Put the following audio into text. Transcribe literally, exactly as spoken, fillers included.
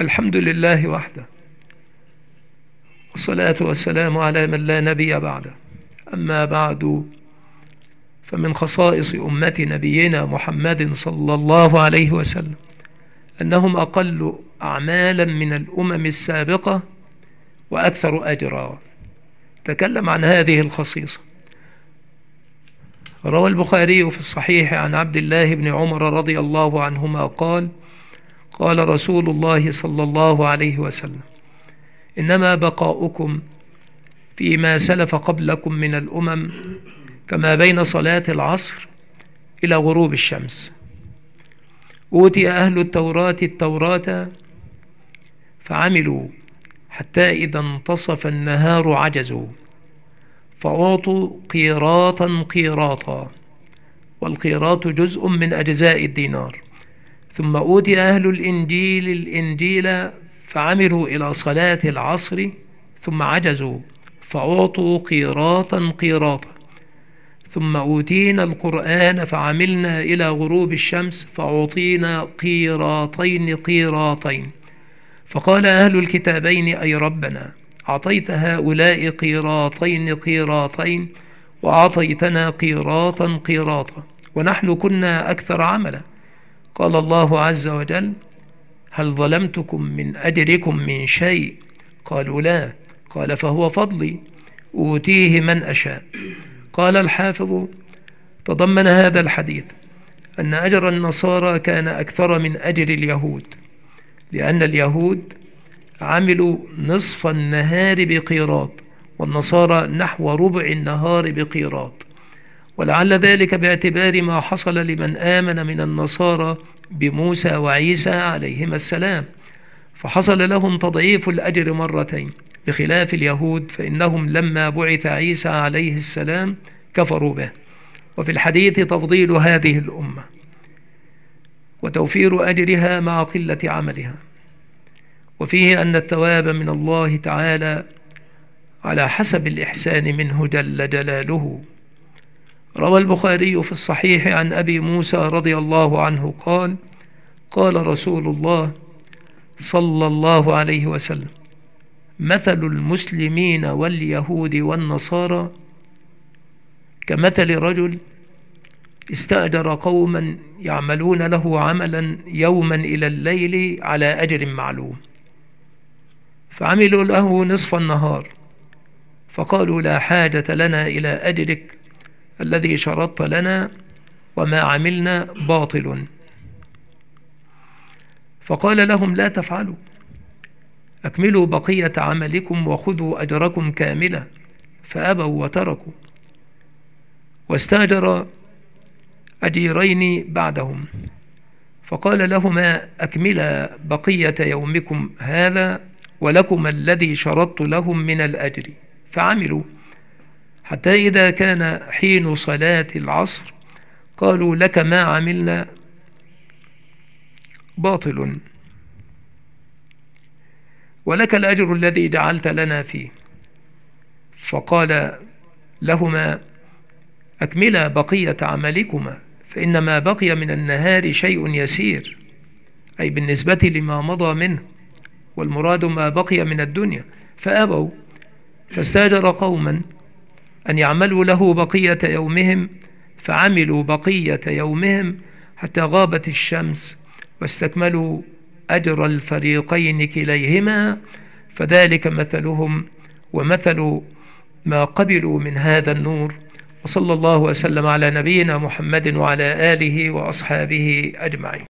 الحمد لله وحده، والصلاة والسلام على من لا نبي بعده. أما بعد، فمن خصائص أمة نبينا محمد صلى الله عليه وسلم أنهم أقل أعمالا من الأمم السابقة وأكثر أجرا. تكلم عن هذه الخصيصة. روى البخاري في الصحيح عن عبد الله بن عمر رضي الله عنهما قال: قال رسول الله صلى الله عليه وسلم: إنما بقاؤكم فيما سلف قبلكم من الأمم كما بين صلاة العصر إلى غروب الشمس. أوتي أهل التوراة التوراة فعملوا حتى إذا انتصف النهار عجزوا فأعطوا قيراطا قيراطا، والقيراط جزء من أجزاء الدينار. ثم أوتي أهل الإنجيل الإنجيل فعملوا إلى صلاة العصر ثم عجزوا فأعطوا قيراطا قيراطا. ثم أوتينا القرآن فعملنا إلى غروب الشمس فأعطينا قيراطين قيراطين. فقال أهل الكتابين: أي ربنا، أعطيت هؤلاء قيراطين قيراطين وأعطيتنا قيراطا قيراطا، ونحن كنا أكثر عملا. قال الله عز وجل: هل ظلمتكم من أجركم من شيء؟ قالوا لا. قال: فهو فضلي أوتيه من أشاء. قال الحافظ: تضمن هذا الحديث أن أجر النصارى كان أكثر من أجر اليهود، لأن اليهود عملوا نصف النهار بقيراط، والنصارى نحو ربع النهار بقيراط. ولعل ذلك باعتبار ما حصل لمن آمن من النصارى بموسى وعيسى عليهما السلام، فحصل لهم تضعيف الأجر مرتين، بخلاف اليهود فإنهم لما بعث عيسى عليه السلام كفروا به. وفي الحديث تفضيل هذه الأمة وتوفير أجرها مع قلة عملها، وفيه أن الثواب من الله تعالى على حسب الإحسان منه جل جلاله. روى البخاري في الصحيح عن أبي موسى رضي الله عنه قال: قال رسول الله صلى الله عليه وسلم: مثل المسلمين واليهود والنصارى كمثل رجل استأجر قوما يعملون له عملا يوما إلى الليل على أجر معلوم، فعملوا له نصف النهار، فقالوا: لا حاجة لنا إلى أجرك الذي شرطت لنا، وما عملنا باطل. فقال لهم: لا تفعلوا، أكملوا بقية عملكم وخذوا أجركم كاملا. فأبوا وتركوا، واستأجر أجيرين بعدهم، فقال لهما: أكملا بقية يومكم هذا ولكم الذي شرطت لهم من الأجر. فعملوا حتى إذا كان حين صلاة العصر قالوا: لك ما عملنا باطل، ولك الأجر الذي جعلت لنا فيه. فقال لهما: أكملا بقية عملكما، فإنما بقي من النهار شيء يسير، أي بالنسبة لما مضى منه، والمراد ما بقي من الدنيا. فأبوا، فاستأجر قوما أن يعملوا له بقية يومهم، فعملوا بقية يومهم حتى غابت الشمس، واستكملوا أجر الفريقين كليهما. فذلك مثلهم ومثل ما قبلوا من هذا النور. وصلى الله وسلم على نبينا محمد وعلى آله وأصحابه أجمعين.